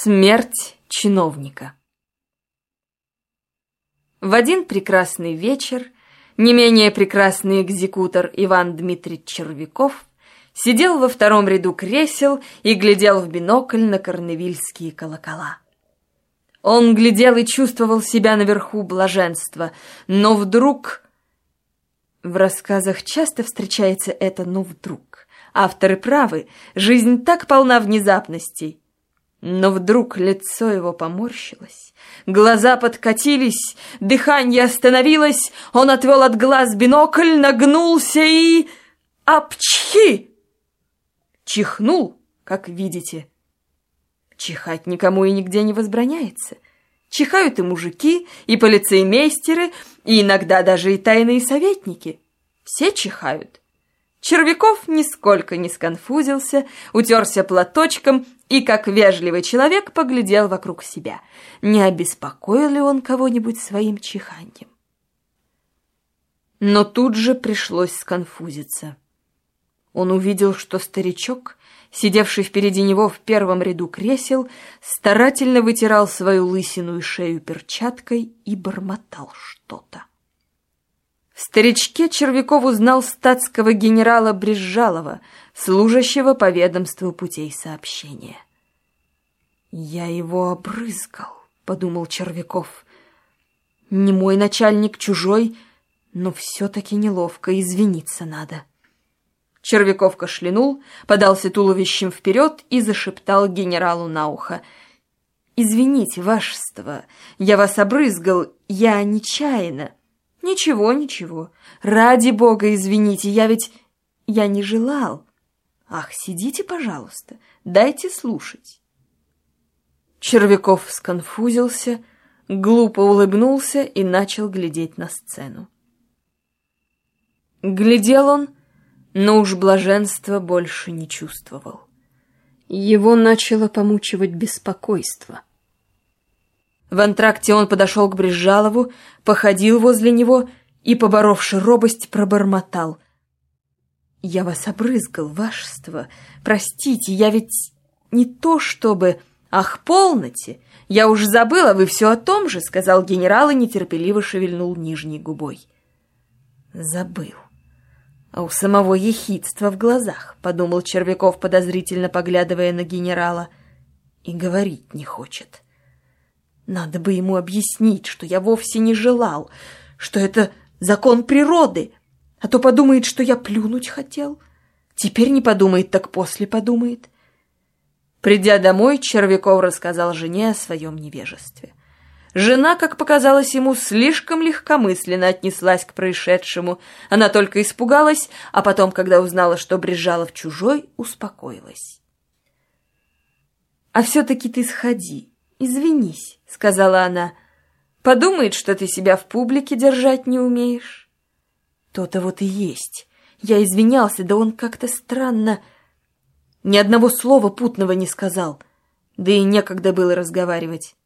Смерть чиновника. В один прекрасный вечер не менее прекрасный экзекутор Иван Дмитрич Червяков сидел во втором ряду кресел и глядел в бинокль на корневильские колокола. Он глядел и чувствовал себя наверху блаженства, но вдруг... В рассказах часто встречается это «но вдруг». Авторы правы, жизнь так полна внезапностей. Но вдруг лицо его поморщилось, глаза подкатились, дыхание остановилось, он отвел от глаз бинокль, нагнулся и... апчхи! Чихнул, как видите. Чихать никому и нигде не возбраняется. Чихают и мужики, и полицеймейстеры, и иногда даже и тайные советники. Все чихают. Червяков нисколько не сконфузился, утерся платочком и, как вежливый человек, поглядел вокруг себя. Не обеспокоил ли он кого-нибудь своим чиханьем? Но тут же пришлось сконфузиться. Он увидел, что старичок, сидевший впереди него в первом ряду кресел, старательно вытирал свою лысину и шею перчаткой и бормотал что-то. В старичке Червяков узнал статского генерала Брезжалова, служащего по ведомству путей сообщения. «Я его обрызгал», — подумал Червяков. «Не мой начальник, чужой, но все-таки неловко, извиниться надо». Червяков кашлянул, подался туловищем вперед и зашептал генералу на ухо: «Извините, вашество, я вас обрызгал, я нечаянно». «Ничего, ничего. Ради бога, извините, я не желал. Ах, сидите, пожалуйста, дайте слушать». Червяков сконфузился, глупо улыбнулся и начал глядеть на сцену. Глядел он, но уж блаженства больше не чувствовал. Его начало помучивать беспокойство. В антракте он подошел к Брезжалову, походил возле него и, поборовши робость, пробормотал: «Я вас обрызгал, вашество. Простите, я ведь не то чтобы...» «Ах, полноте! Я уж забыла, вы все о том же», — сказал генерал и нетерпеливо шевельнул нижней губой. «Забыл. А у самого ехидства в глазах», — подумал Червяков, подозрительно поглядывая на генерала, — «и говорить не хочет. Надо бы ему объяснить, что я вовсе не желал, что это закон природы, а то подумает, что я плюнуть хотел. Теперь не подумает, так после подумает». Придя домой, Червяков рассказал жене о своем невежестве. Жена, как показалось ему, слишком легкомысленно отнеслась к происшедшему. Она только испугалась, а потом, когда узнала, что Брезжалов чужой, успокоилась. «А все-таки ты сходи, извинись», — сказала она. «Подумает, что ты себя в публике держать не умеешь». «То-то вот и есть. Я извинялся, да он как-то странно... Ни одного слова путного не сказал, да и некогда было разговаривать.